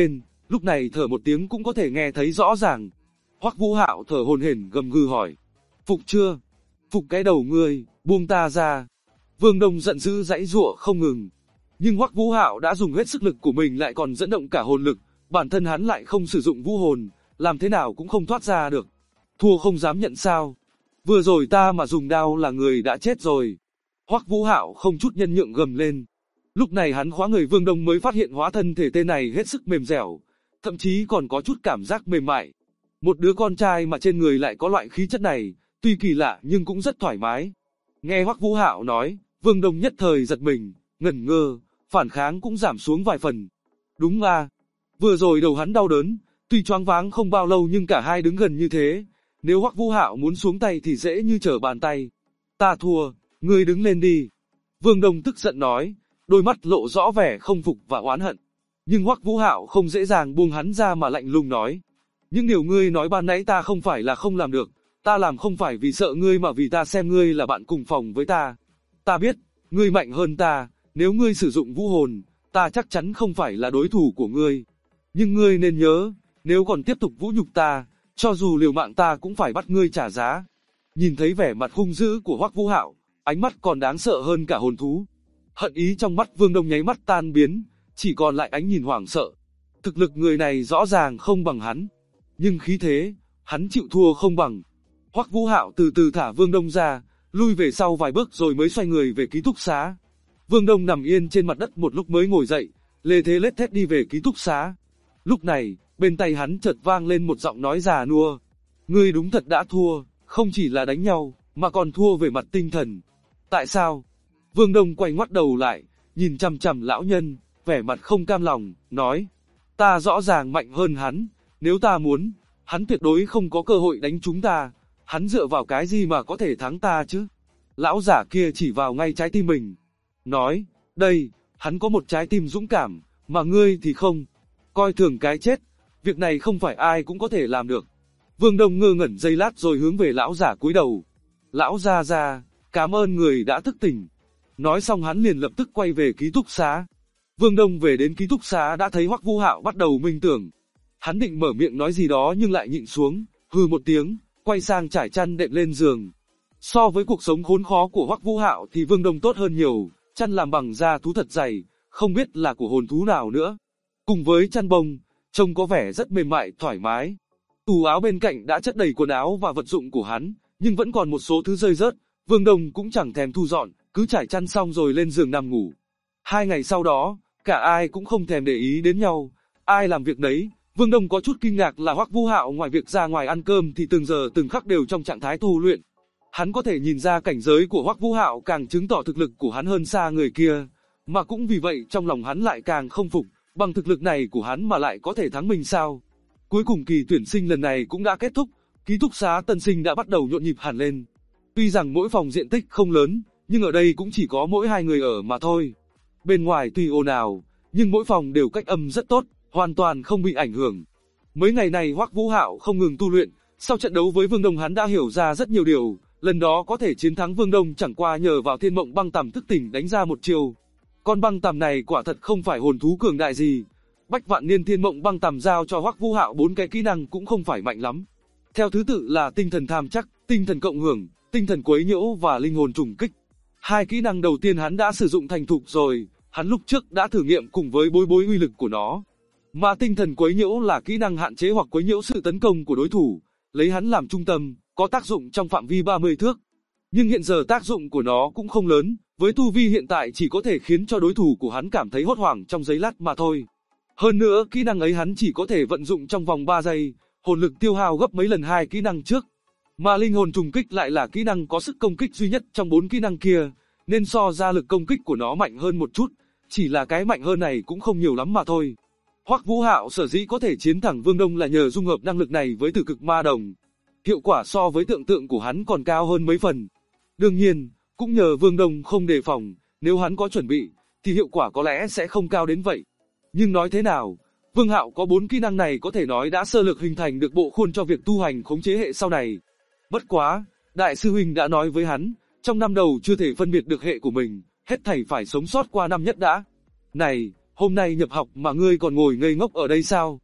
Lúc này thở một tiếng cũng có thể nghe thấy rõ ràng. Hoắc Vũ Hạo thở hổn hển gầm gừ hỏi. Phục chưa? Phục cái đầu ngươi, buông ta ra. Vương Đông giận dữ giãy giụa không ngừng. Nhưng Hoắc Vũ Hạo đã dùng hết sức lực của mình lại còn dẫn động cả hồn lực, bản thân hắn lại không sử dụng vũ hồn, làm thế nào cũng không thoát ra được. Thua không dám nhận sao? Vừa rồi ta mà dùng đao là người đã chết rồi. Hoắc Vũ Hạo không chút nhân nhượng gầm lên. Lúc này hắn khóa người Vương Đông mới phát hiện hóa thân thể tên này hết sức mềm dẻo, thậm chí còn có chút cảm giác mềm mại. Một đứa con trai mà trên người lại có loại khí chất này, tuy kỳ lạ nhưng cũng rất thoải mái. Nghe Hoắc Vũ Hạo nói, Vương Đông nhất thời giật mình, ngẩn ngơ, phản kháng cũng giảm xuống vài phần. Đúng à, vừa rồi đầu hắn đau đớn, tuy choáng váng không bao lâu nhưng cả hai đứng gần như thế, nếu Hoắc Vũ Hạo muốn xuống tay thì dễ như trở bàn tay. Ta thua, ngươi đứng lên đi. Vương Đông tức giận nói, đôi mắt lộ rõ vẻ không phục và oán hận. Nhưng Hoắc Vũ Hạo không dễ dàng buông hắn ra mà lạnh lùng nói. Những điều ngươi nói ban nãy ta không phải là không làm được, ta làm không phải vì sợ ngươi mà vì ta xem ngươi là bạn cùng phòng với ta. Ta biết, ngươi mạnh hơn ta, nếu ngươi sử dụng vũ hồn, ta chắc chắn không phải là đối thủ của ngươi. Nhưng ngươi nên nhớ, nếu còn tiếp tục vũ nhục ta, cho dù liều mạng ta cũng phải bắt ngươi trả giá. Nhìn thấy vẻ mặt hung dữ của Hoắc Vũ Hạo, ánh mắt còn đáng sợ hơn cả hồn thú. Hận ý trong mắt Vương Đông nháy mắt tan biến, chỉ còn lại ánh nhìn hoảng sợ. Thực lực người này rõ ràng không bằng hắn, nhưng khí thế, hắn chịu thua không bằng. Hoắc Vũ Hạo từ từ thả Vương Đông ra, lui về sau vài bước rồi mới xoay người về ký túc xá. Vương Đông nằm yên trên mặt đất một lúc mới ngồi dậy, lê thế lết thét đi về ký túc xá. Lúc này, bên tai hắn chợt vang lên một giọng nói già nua. Ngươi đúng thật đã thua, không chỉ là đánh nhau, mà còn thua về mặt tinh thần. Tại sao? Vương Đông quay ngoắt đầu lại, nhìn chằm chằm lão nhân, vẻ mặt không cam lòng, nói. Ta rõ ràng mạnh hơn hắn, nếu ta muốn, hắn tuyệt đối không có cơ hội đánh chúng ta. Hắn dựa vào cái gì mà có thể thắng ta chứ? Lão giả kia chỉ vào ngay trái tim mình. Nói, đây, hắn có một trái tim dũng cảm, mà ngươi thì không. Coi thường cái chết, việc này không phải ai cũng có thể làm được. Vương Đông ngơ ngẩn giây lát rồi hướng về lão giả cúi đầu. Lão gia, cảm ơn người đã thức tỉnh. Nói xong hắn liền lập tức quay về ký túc xá. Vương Đông về đến ký túc xá đã thấy Hoắc Vũ Hạo bắt đầu minh tưởng. Hắn định mở miệng nói gì đó nhưng lại nhịn xuống, hừ một tiếng, quay sang trải chăn đệm lên giường. So với cuộc sống khốn khó của Hoắc Vũ Hạo thì Vương Đông tốt hơn nhiều, chăn làm bằng da thú thật dày, không biết là của hồn thú nào nữa. Cùng với chăn bông, trông có vẻ rất mềm mại, thoải mái. Tủ áo bên cạnh đã chất đầy quần áo và vật dụng của hắn, nhưng vẫn còn một số thứ rơi rớt, Vương Đông cũng chẳng thèm thu dọn, cứ trải chăn xong rồi lên giường nằm ngủ. 2 ngày sau đó, cả ai cũng không thèm để ý đến nhau, ai làm việc đấy. Vương Đông có chút kinh ngạc là Hoắc Vũ Hạo ngoài việc ra ngoài ăn cơm thì từng giờ từng khắc đều trong trạng thái tu luyện. Hắn có thể nhìn ra cảnh giới của Hoắc Vũ Hạo càng chứng tỏ thực lực của hắn hơn xa người kia, mà cũng vì vậy trong lòng hắn lại càng không phục, bằng thực lực này của hắn mà lại có thể thắng mình sao? Cuối cùng kỳ tuyển sinh lần này cũng đã kết thúc, ký túc xá tân sinh đã bắt đầu nhộn nhịp hẳn lên. Tuy rằng mỗi phòng diện tích không lớn, nhưng ở đây cũng chỉ có mỗi 2 người ở mà thôi. Bên ngoài tuy ồn ào, nhưng mỗi phòng đều cách âm rất tốt, hoàn toàn không bị ảnh hưởng. Mấy ngày này Hoắc Vũ Hạo không ngừng tu luyện, sau trận đấu với Vương Đông hắn đã hiểu ra rất nhiều điều, lần đó có thể chiến thắng Vương Đông chẳng qua nhờ vào Thiên Mộng Băng Tằm thức tỉnh đánh ra một chiêu. Con băng tằm này quả thật không phải hồn thú cường đại gì. Bách Vạn Niên Thiên Mộng Băng Tằm giao cho Hoắc Vũ Hạo 4 cái kỹ năng cũng không phải mạnh lắm. Theo thứ tự là tinh thần tham chắc, tinh thần cộng hưởng, tinh thần quấy nhiễu và linh hồn trùng kích. 2 kỹ năng đầu tiên hắn đã sử dụng thành thục rồi, hắn lúc trước đã thử nghiệm cùng với bối uy lực của nó. Mà tinh thần quấy nhiễu là kỹ năng hạn chế hoặc quấy nhiễu sự tấn công của đối thủ, lấy hắn làm trung tâm, có tác dụng trong phạm vi 30 thước. Nhưng hiện giờ tác dụng của nó cũng không lớn, với tu vi hiện tại chỉ có thể khiến cho đối thủ của hắn cảm thấy hốt hoảng trong giây lát mà thôi. Hơn nữa kỹ năng ấy hắn chỉ có thể vận dụng trong vòng 3 giây, hồn lực tiêu hao gấp mấy lần 2 kỹ năng trước. Mà linh hồn trùng kích lại là kỹ năng có sức công kích duy nhất trong 4 kỹ năng kia, nên so ra lực công kích của nó mạnh hơn một chút, chỉ là cái mạnh hơn này cũng không nhiều lắm mà thôi. Hoắc Vũ Hạo sở dĩ có thể chiến thắng Vương Đông là nhờ dung hợp năng lực này với Tử Cực Ma Đồng. Hiệu quả so với tưởng tượng của hắn còn cao hơn mấy phần. Đương nhiên, cũng nhờ Vương Đông không đề phòng, nếu hắn có chuẩn bị, thì hiệu quả có lẽ sẽ không cao đến vậy. Nhưng nói thế nào, Vương Hạo có 4 kỹ năng này có thể nói đã sơ lược hình thành được bộ khuôn cho việc tu hành khống chế hệ sau này. Bất quá, Đại sư huynh đã nói với hắn, trong năm đầu chưa thể phân biệt được hệ của mình, hết thảy phải sống sót qua năm nhất đã. Này, hôm nay nhập học mà ngươi còn ngồi ngây ngốc ở đây sao?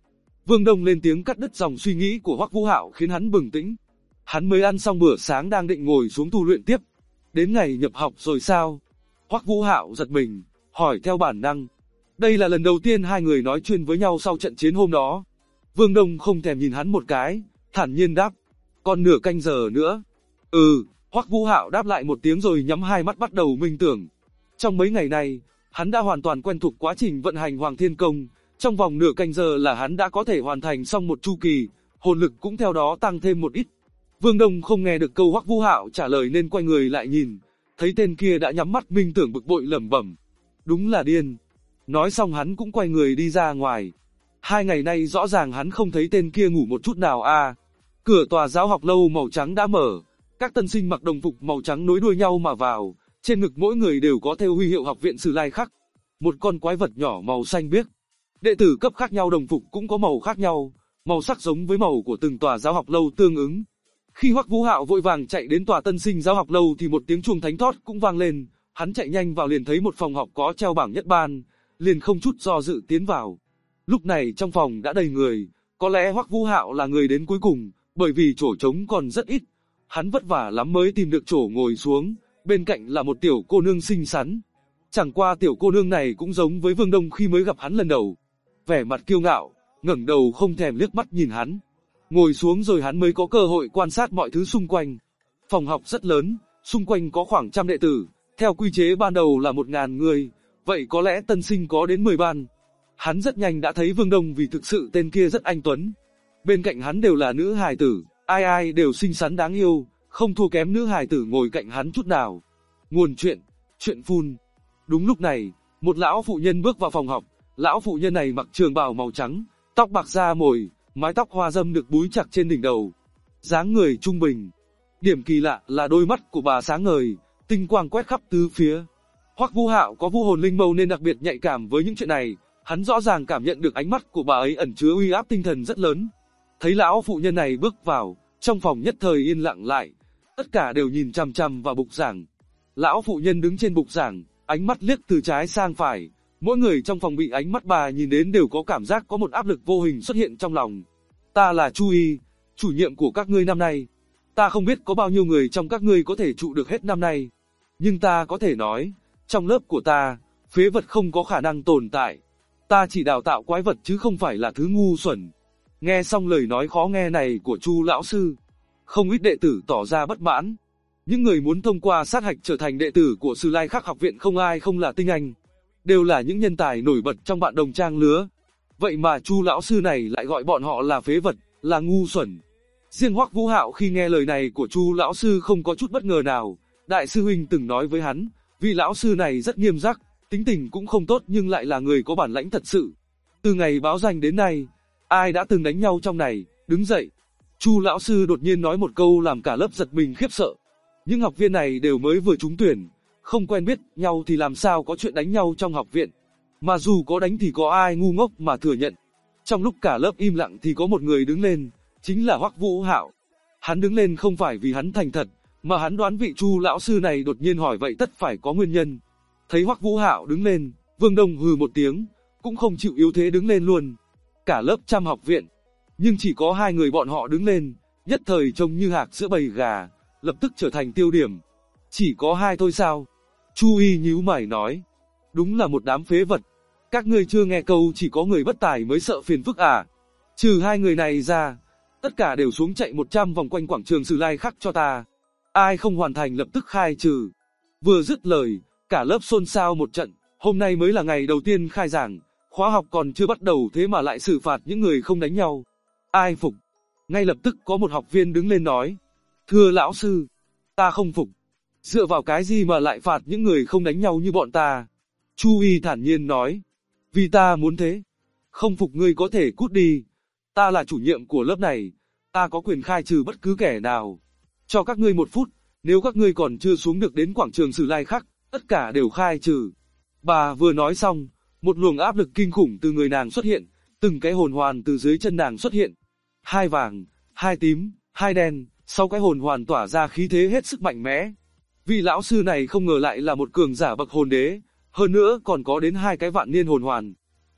Vương Đông lên tiếng cắt đứt dòng suy nghĩ của Hoắc Vũ Hạo khiến hắn bừng tỉnh. Hắn mới ăn xong bữa sáng đang định ngồi xuống tu luyện tiếp. Đến ngày nhập học rồi sao? Hoắc Vũ Hạo giật mình, hỏi theo bản năng. Đây là lần đầu tiên hai người nói chuyện với nhau sau trận chiến hôm đó. Vương Đông không thèm nhìn hắn một cái, thản nhiên đáp. Còn nửa canh giờ nữa. Hoắc Vũ Hạo đáp lại một tiếng rồi nhắm hai mắt bắt đầu minh tưởng. Trong mấy ngày này, hắn đã hoàn toàn quen thuộc quá trình vận hành Hoàng Thiên Công. Trong vòng nửa canh giờ là hắn đã có thể hoàn thành xong một chu kỳ, hồn lực cũng theo đó tăng thêm một ít. Vương Đông không nghe được câu Hoắc Vũ Hạo trả lời nên quay người lại nhìn, thấy tên kia đã nhắm mắt minh tưởng bực bội lẩm bẩm. Đúng là điên. Nói xong hắn cũng quay người đi ra ngoài. 2 ngày nay rõ ràng hắn không thấy tên kia ngủ một chút nào à. Cửa tòa giáo học lâu màu trắng đã mở, các tân sinh mặc đồng phục màu trắng nối đuôi nhau mà vào, trên ngực mỗi người đều có thêu huy hiệu học viện Sử Lai khắc. Một con quái vật nhỏ màu xanh biếc. Đệ tử cấp khác nhau đồng phục cũng có màu khác nhau, màu sắc giống với màu của từng tòa giáo học lâu tương ứng. Khi Hoắc Vũ Hạo vội vàng chạy đến tòa tân sinh giáo học lâu thì một tiếng chuông thánh thót cũng vang lên, hắn chạy nhanh vào liền thấy một phòng học có treo bảng nhất ban, liền không chút do dự tiến vào. Lúc này trong phòng đã đầy người, có lẽ Hoắc Vũ Hạo là người đến cuối cùng, bởi vì chỗ trống còn rất ít. Hắn vất vả lắm mới tìm được chỗ ngồi xuống, bên cạnh là một tiểu cô nương xinh xắn. Chẳng qua tiểu cô nương này cũng giống với Vương Đông khi mới gặp hắn lần đầu. Vẻ mặt kiêu ngạo, ngẩng đầu không thèm liếc mắt nhìn hắn. Ngồi xuống rồi hắn mới có cơ hội quan sát mọi thứ xung quanh. Phòng học rất lớn, xung quanh có khoảng 100 đệ tử, theo quy chế ban đầu là 1000 người, vậy có lẽ tân sinh có đến 10 ban. Hắn rất nhanh đã thấy Vương Đông vì thực sự tên kia rất anh tuấn. Bên cạnh hắn đều là nữ hài tử, ai ai đều xinh xắn đáng yêu, không thua kém nữ hài tử ngồi cạnh hắn chút nào. Nguồn chuyện phun. Đúng lúc này, một lão phụ nhân bước vào phòng học. Lão phụ nhân này mặc trường bào màu trắng, tóc bạc da mồi, mái tóc hoa râm được búi chặt trên đỉnh đầu. Dáng người trung bình. Điểm kỳ lạ là đôi mắt của bà sáng ngời, tinh quang quét khắp tứ phía. Hoắc Vũ Hạo có vũ hồn linh mâu nên đặc biệt nhạy cảm với những chuyện này, hắn rõ ràng cảm nhận được ánh mắt của bà ấy ẩn chứa uy áp tinh thần rất lớn. Thấy lão phụ nhân này bước vào, trong phòng nhất thời yên lặng lại, tất cả đều nhìn chằm chằm vào bục giảng. Lão phụ nhân đứng trên bục giảng, ánh mắt liếc từ trái sang phải. Mỗi người trong phòng bị ánh mắt bà nhìn đến đều có cảm giác có một áp lực vô hình xuất hiện trong lòng. Ta là Chu Y, chủ nhiệm của các ngươi năm nay. Ta không biết có bao nhiêu người trong các ngươi có thể trụ được hết năm nay. Nhưng ta có thể nói, trong lớp của ta, phế vật không có khả năng tồn tại. Ta chỉ đào tạo quái vật chứ không phải là thứ ngu xuẩn. Nghe xong lời nói khó nghe này của Chu lão sư, không ít đệ tử tỏ ra bất mãn. Những người muốn thông qua sát hạch trở thành đệ tử của Sử Lai Khắc học viện không ai không là tinh anh. Đều là những nhân tài nổi bật trong bạn đồng trang lứa. Vậy mà Chu lão sư này lại gọi bọn họ là phế vật, là ngu xuẩn. Riêng Hoắc Vũ Hạo khi nghe lời này của Chu lão sư không có chút bất ngờ nào. Đại sư huynh từng nói với hắn, vị lão sư này rất nghiêm khắc, tính tình cũng không tốt nhưng lại là người có bản lãnh thật sự. Từ ngày báo danh đến nay, ai đã từng đánh nhau trong này, đứng dậy. Chu lão sư đột nhiên nói một câu làm cả lớp giật mình khiếp sợ. Những học viên này đều mới vừa trúng tuyển, không quen biết nhau thì làm sao có chuyện đánh nhau trong học viện. Mà dù có đánh thì có ai ngu ngốc mà thừa nhận. Trong lúc cả lớp im lặng thì có một người đứng lên, chính là Hoắc Vũ Hạo. Hắn đứng lên không phải vì hắn thành thật, mà hắn đoán vị Chu lão sư này đột nhiên hỏi vậy tất phải có nguyên nhân. Thấy Hoắc Vũ Hạo đứng lên, Vương Đông hừ một tiếng, cũng không chịu yếu thế đứng lên luôn. Cả lớp trăm học viện, nhưng chỉ có 2 người bọn họ đứng lên, nhất thời trông như hạc giữa bầy gà, lập tức trở thành tiêu điểm. Chỉ có 2 thôi sao? Chu Y nhíu mày nói. Đúng là một đám phế vật. Các ngươi chưa nghe câu chỉ có người bất tài mới sợ phiền phức à? Trừ 2 người này ra, tất cả đều xuống chạy 100 vòng quanh quảng trường Sử Lai Khắc cho ta. Ai không hoàn thành lập tức khai trừ. Vừa dứt lời, cả lớp xôn xao một trận. Hôm nay mới là ngày đầu tiên khai giảng, khóa học còn chưa bắt đầu thế mà lại xử phạt những người không đánh nhau. Ai phục? Ngay lập tức có một học viên đứng lên nói. Thưa lão sư, ta không phục. Dựa vào cái gì mà lại phạt những người không đánh nhau như bọn ta? Chu Y thản nhiên nói. Vì ta muốn thế. Không phục ngươi có thể cút đi. Ta là chủ nhiệm của lớp này. Ta có quyền khai trừ bất cứ kẻ nào. Cho các ngươi 1 phút. Nếu các ngươi còn chưa xuống được đến quảng trường Sử Lai Khắc, tất cả đều khai trừ. Bà vừa nói xong, một luồng áp lực kinh khủng từ người nàng xuất hiện. Từng cái hồn hoàn từ dưới chân nàng xuất hiện. 2 vàng, 2 tím, 2 đen. 6 cái hồn hoàn tỏa ra khí thế hết sức mạnh mẽ. Vị lão sư này không ngờ lại là một cường giả bậc hồn đế, hơn nữa còn có đến 2 cái vạn niên hồn hoàn.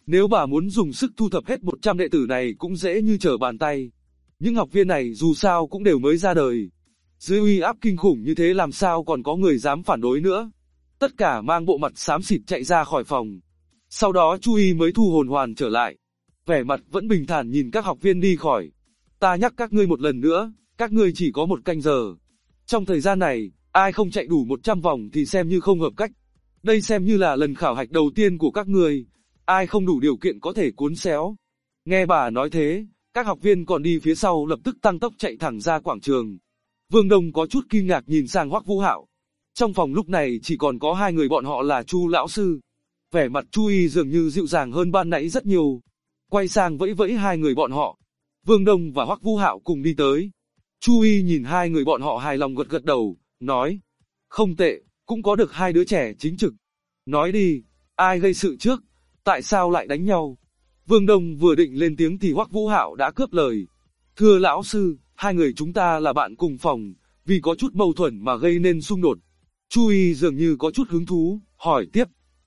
Nếu bà muốn dùng sức thu thập hết 100 đệ tử này cũng dễ như trở bàn tay. Những học viên này dù sao cũng đều mới ra đời. Dưới uy áp kinh khủng như thế làm sao còn có người dám phản đối nữa. Tất cả mang bộ mặt xám xịt chạy ra khỏi phòng. Sau đó Chu Y mới thu hồn hoàn trở lại. Vẻ mặt vẫn bình thản nhìn các học viên đi khỏi. Ta nhắc các ngươi một lần nữa, các ngươi chỉ có 1 canh giờ. Trong thời gian này, ai không chạy đủ 100 vòng thì xem như không hợp cách. Đây xem như là lần khảo hạch đầu tiên của các ngươi. Ai không đủ điều kiện có thể cuốn xéo. Nghe bà nói thế, các học viên còn đi phía sau lập tức tăng tốc chạy thẳng ra quảng trường. Vương Đông có chút kinh ngạc nhìn sang Hoắc Vũ Hạo. Trong phòng lúc này chỉ còn có 2 người bọn họ là Chu lão sư. Vẻ mặt Chu Y dường như dịu dàng hơn ban nãy rất nhiều. Quay sang vẫy vẫy 2 người bọn họ. Vương Đông và Hoắc Vũ Hạo cùng đi tới. Chu Y nhìn 2 người bọn họ hài lòng gật gật đầu, nói: không tệ, cũng có được 2 đứa trẻ chính trực. Nói đi, ai gây sự trước? Tại sao lại đánh nhau? Vương Đông vừa định lên tiếng thì Hoắc Vũ Hạo đã cướp lời. Thưa lão sư, 2 người chúng ta là bạn cùng phòng, vì có chút mâu thuẫn mà gây nên xung đột. Chu Y dường như có chút hứng thú, hỏi tiếp.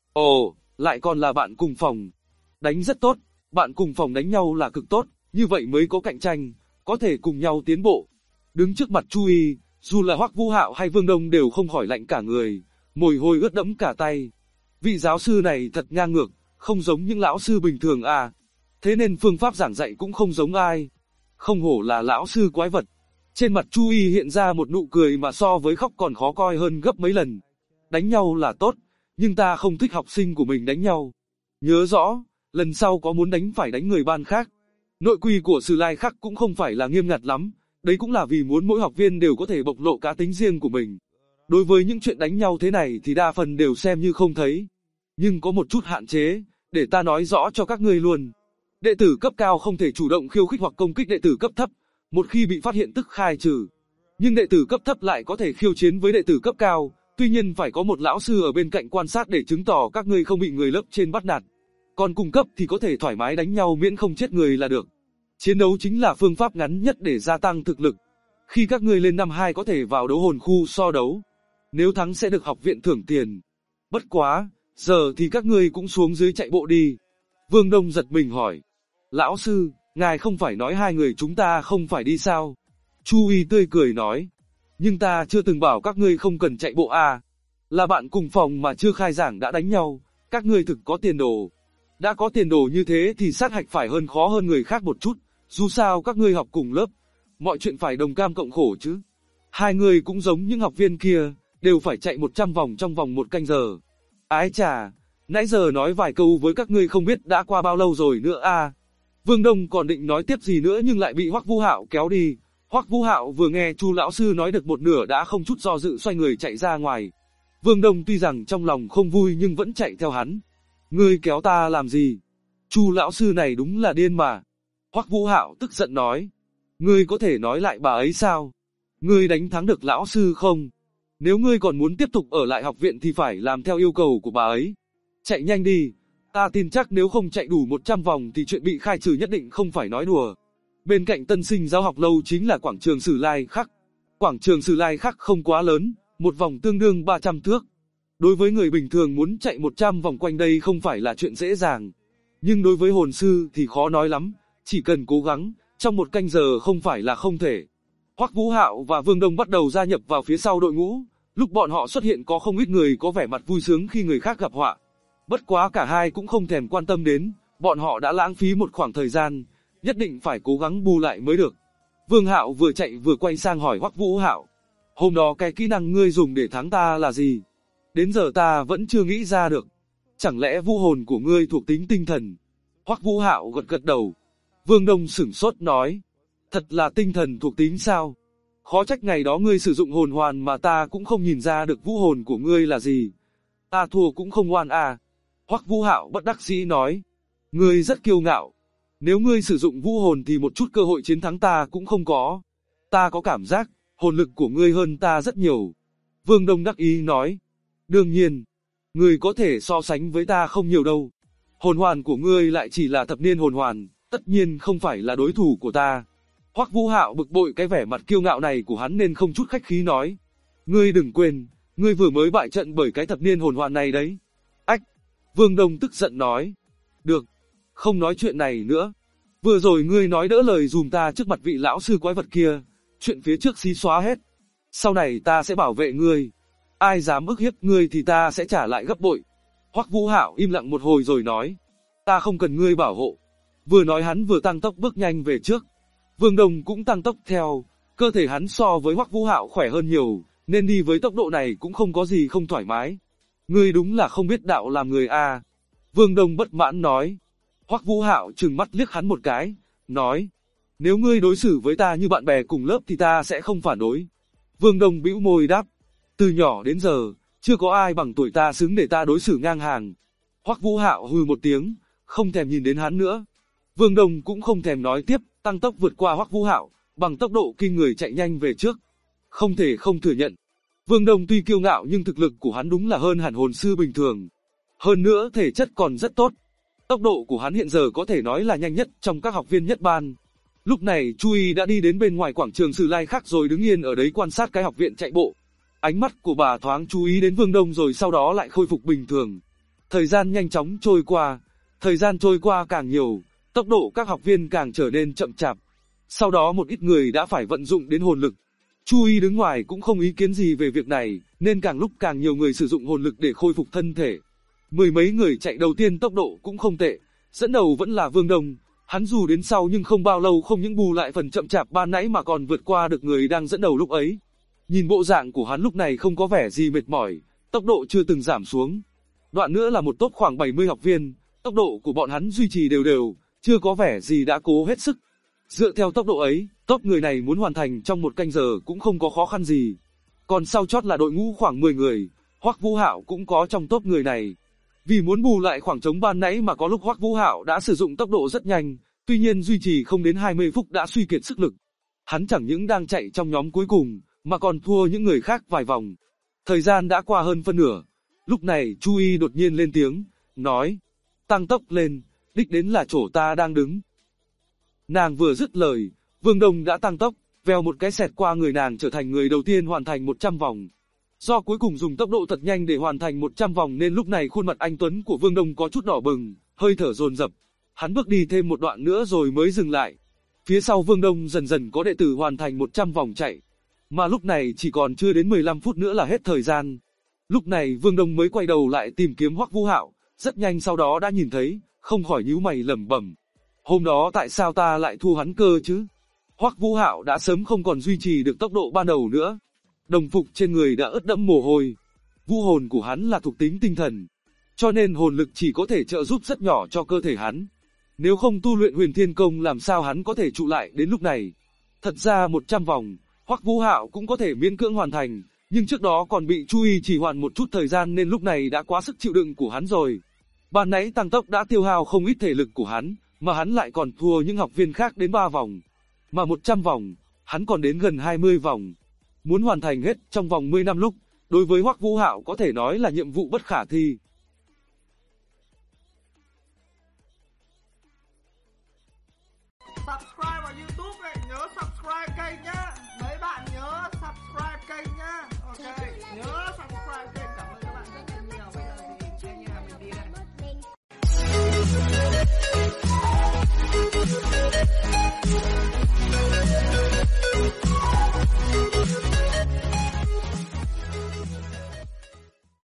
Ồ, lại còn là bạn cùng phòng. Đánh rất tốt, bạn cùng phòng đánh nhau là cực tốt, như vậy mới có cạnh tranh, có thể cùng nhau tiến bộ. Đứng trước mặt Chu Y, dù là Hoắc Vũ Hạo hay Vương Đông đều không khỏi lạnh cả người, mồ hôi ướt đẫm cả tay. Vị giáo sư này thật ngang ngược, không giống những lão sư bình thường à. Thế nên phương pháp giảng dạy cũng không giống ai. Không hổ là lão sư quái vật. Trên mặt Chu Y hiện ra một nụ cười mà so với khóc còn khó coi hơn gấp mấy lần. Đánh nhau là tốt, nhưng ta không thích học sinh của mình đánh nhau. Nhớ rõ, lần sau có muốn đánh phải đánh người ban khác. Nội quy của Sử Lai Khắc cũng không phải là nghiêm ngặt lắm, đấy cũng là vì muốn mỗi học viên đều có thể bộc lộ cá tính riêng của mình. Đối với những chuyện đánh nhau thế này thì đa phần đều xem như không thấy. Nhưng có một chút hạn chế, để ta nói rõ cho các ngươi luôn. Đệ tử cấp cao không thể chủ động khiêu khích hoặc công kích đệ tử cấp thấp, một khi bị phát hiện tức khai trừ. Nhưng đệ tử cấp thấp lại có thể khiêu chiến với đệ tử cấp cao, tuy nhiên phải có một lão sư ở bên cạnh quan sát để chứng tỏ các ngươi không bị người lớp trên bắt nạt. Còn cùng cấp thì có thể thoải mái đánh nhau miễn không chết người là được. Chiến đấu chính là phương pháp ngắn nhất để gia tăng thực lực. Khi các ngươi lên năm 2 có thể vào đấu hồn khu so đấu. Nếu thắng sẽ được học viện thưởng tiền. Bất quá, giờ thì các ngươi cũng xuống dưới chạy bộ đi. Vương Đông giật mình hỏi. Lão sư, ngài không phải nói 2 người chúng ta không phải đi sao? Chu Y tươi cười nói. Nhưng ta chưa từng bảo các ngươi không cần chạy bộ à. Là bạn cùng phòng mà chưa khai giảng đã đánh nhau, các ngươi thực có tiền đồ. Đã có tiền đồ như thế thì sát hạch phải khó hơn người khác một chút, dù sao các ngươi học cùng lớp, mọi chuyện phải đồng cam cộng khổ chứ. 2 người cũng giống những học viên kia, đều phải chạy 100 vòng trong vòng 1 canh giờ. Ái chà, nãy giờ nói vài câu với các ngươi không biết đã qua bao lâu rồi nữa à. Vương Đông còn định nói tiếp gì nữa nhưng lại bị Hoắc Vũ Hạo kéo đi. Hoắc Vũ Hạo vừa nghe Chu lão sư nói được một nửa đã không chút do dự xoay người chạy ra ngoài. Vương Đông tuy rằng trong lòng không vui nhưng vẫn chạy theo hắn. Ngươi kéo ta làm gì? Chu lão sư này đúng là điên mà. Hoắc Vũ Hạo tức giận nói. Ngươi có thể nói lại bà ấy sao? Ngươi đánh thắng được lão sư không? Nếu ngươi còn muốn tiếp tục ở lại học viện thì phải làm theo yêu cầu của bà ấy. Chạy nhanh đi, ta tin chắc nếu không chạy đủ 100 vòng thì chuyện bị khai trừ nhất định không phải nói đùa. Bên cạnh tân sinh giáo học lâu chính là quảng trường Sử Lai Khắc. Quảng trường Sử Lai Khắc không quá lớn, một vòng tương đương 300 thước. Đối với người bình thường muốn chạy 100 vòng quanh đây không phải là chuyện dễ dàng. Nhưng đối với hồn sư thì khó nói lắm, chỉ cần cố gắng, trong 1 canh giờ không phải là không thể. Hoắc Vũ Hạo và Vương Đông bắt đầu gia nhập vào phía sau đội ngũ, lúc bọn họ xuất hiện có không ít người có vẻ mặt vui sướng khi người khác gặp họa. Bất quá cả hai cũng không thèm quan tâm đến, bọn họ đã lãng phí một khoảng thời gian, nhất định phải cố gắng bù lại mới được. Vương Hạo vừa chạy vừa quay sang hỏi Hoắc Vũ Hạo, hôm đó cái kỹ năng ngươi dùng để thắng ta là gì? Đến giờ ta vẫn chưa nghĩ ra được. Chẳng lẽ vũ hồn của ngươi thuộc tính tinh thần? Hoắc Vũ Hạo gật gật đầu. Vương Đông sửng sốt nói, thật là tinh thần thuộc tính sao? Khó trách ngày đó ngươi sử dụng hồn hoàn mà ta cũng không nhìn ra được vũ hồn của ngươi là gì. Ta thua cũng không oan à. Hoắc Vũ Hạo bất đắc dĩ nói, ngươi rất kiêu ngạo. Nếu ngươi sử dụng vũ hồn thì một chút cơ hội chiến thắng ta cũng không có. Ta có cảm giác, hồn lực của ngươi hơn ta rất nhiều. Vương Đông đắc ý nói, đương nhiên, ngươi có thể so sánh với ta không nhiều đâu. Hồn hoàn của ngươi lại chỉ là thập niên hồn hoàn, tất nhiên không phải là đối thủ của ta. Hoắc Vũ Hạo bực bội cái vẻ mặt kiêu ngạo này của hắn nên không chút khách khí nói, ngươi đừng quên, ngươi vừa mới bại trận bởi cái thập niên hồn hoàn này đấy. Ách! Vương Đông tức giận nói, được, không nói chuyện này nữa. Vừa rồi ngươi nói đỡ lời dùm ta trước mặt vị lão sư quái vật kia, chuyện phía trước xí xóa hết. Sau này ta sẽ bảo vệ ngươi. Ai dám ức hiếp ngươi thì ta sẽ trả lại gấp bội. Hoắc Vũ Hạo im lặng một hồi rồi nói, ta không cần ngươi bảo hộ. Vừa nói hắn vừa tăng tốc bước nhanh về trước. Vương Đông cũng tăng tốc theo, cơ thể hắn so với Hoắc Vũ Hạo khỏe hơn nhiều, nên đi với tốc độ này cũng không có gì không thoải mái. Ngươi đúng là không biết đạo làm người a. Vương Đông bất mãn nói. Hoắc Vũ Hạo trừng mắt liếc hắn một cái, nói, nếu ngươi đối xử với ta như bạn bè cùng lớp thì ta sẽ không phản đối. Vương Đông bĩu môi đáp, từ nhỏ đến giờ, chưa có ai bằng tuổi ta xứng để ta đối xử ngang hàng. Hoắc Vũ Hạo hừ một tiếng, không thèm nhìn đến hắn nữa. Vương Đông cũng không thèm nói tiếp, tăng tốc vượt qua Hoắc Vũ Hạo, bằng tốc độ kinh người chạy nhanh về trước. Không thể không thừa nhận, Vương Đông tuy kiêu ngạo nhưng thực lực của hắn đúng là hơn hẳn hồn sư bình thường. Hơn nữa thể chất còn rất tốt. Tốc độ của hắn hiện giờ có thể nói là nhanh nhất trong các học viên nhất ban. Lúc này Chu Y đã đi đến bên ngoài quảng trường Sử Lai Khắc rồi đứng yên ở đấy quan sát cái học viện chạy bộ. Ánh mắt của bà thoáng chú ý đến Vương Đông rồi sau đó lại khôi phục bình thường. Thời gian nhanh chóng trôi qua. Thời gian trôi qua càng nhiều, tốc độ các học viên càng trở nên chậm chạp. Sau đó một ít người đã phải vận dụng đến hồn lực. Chu Y đứng ngoài cũng không ý kiến gì về việc này, nên càng lúc càng nhiều người sử dụng hồn lực để khôi phục thân thể. Mười mấy người chạy đầu tiên tốc độ cũng không tệ, dẫn đầu vẫn là Vương Đông. Hắn dù đến sau nhưng không bao lâu không những bù lại phần chậm chạp ban nãy mà còn vượt qua được người đang dẫn đầu lúc ấy. Nhìn bộ dạng của hắn lúc này không có vẻ gì mệt mỏi, tốc độ chưa từng giảm xuống. Đoạn nữa là một top khoảng 70 học viên, tốc độ của bọn hắn duy trì đều đều, chưa có vẻ gì đã cố hết sức. Dựa theo tốc độ ấy, top người này muốn hoàn thành trong một canh giờ cũng không có khó khăn gì. Còn sau chót là đội ngũ khoảng 10 người, Hoắc Vũ Hạo cũng có trong top người này. Vì muốn bù lại khoảng trống ban nãy mà có lúc Hoắc Vũ Hạo đã sử dụng tốc độ rất nhanh, tuy nhiên duy trì không đến 20 phút đã suy kiệt sức lực. Hắn chẳng những đang chạy trong nhóm cuối cùng, mà còn thua những người khác vài vòng. Thời gian đã qua hơn phân nửa. Lúc này Chu Y đột nhiên lên tiếng, nói, tăng tốc lên, đích đến là chỗ ta đang đứng. Nàng vừa dứt lời, Vương Đông đã tăng tốc, vèo một cái xẹt qua người nàng trở thành người đầu tiên hoàn thành 100 vòng. Do cuối cùng dùng tốc độ thật nhanh để hoàn thành 100 vòng nên lúc này khuôn mặt anh tuấn của Vương Đông có chút đỏ bừng, hơi thở dồn dập. Hắn bước đi thêm một đoạn nữa rồi mới dừng lại. Phía sau Vương Đông dần dần có đệ tử hoàn thành 100 vòng chạy. Mà lúc này chỉ còn chưa đến 15 phút nữa là hết thời gian. Lúc này Vương Đông mới quay đầu lại tìm kiếm Hoắc Vũ Hạo, rất nhanh sau đó đã nhìn thấy, không khỏi nhíu mày lẩm bẩm. Hôm đó tại sao ta lại thua hắn cơ chứ? Hoắc Vũ Hạo đã sớm không còn duy trì được tốc độ ban đầu nữa. Đồng phục trên người đã ướt đẫm mồ hôi. Vũ hồn của hắn là thuộc tính tinh thần, cho nên hồn lực chỉ có thể trợ giúp rất nhỏ cho cơ thể hắn. Nếu không tu luyện Huyền Thiên Công làm sao hắn có thể trụ lại đến lúc này? Thật ra 100 vòng, Hoắc Vũ Hạo cũng có thể miễn cưỡng hoàn thành, nhưng trước đó còn bị Chu Y trì hoãn một chút thời gian nên lúc này đã quá sức chịu đựng của hắn rồi. Ban nãy tăng tốc đã tiêu hao không ít thể lực của hắn, mà hắn lại còn thua những học viên khác đến 3 vòng. Mà 100 vòng, hắn còn đến gần 20 vòng. Muốn hoàn thành hết trong vòng 10 năm lúc, đối với Hoắc Vũ Hạo có thể nói là nhiệm vụ bất khả thi.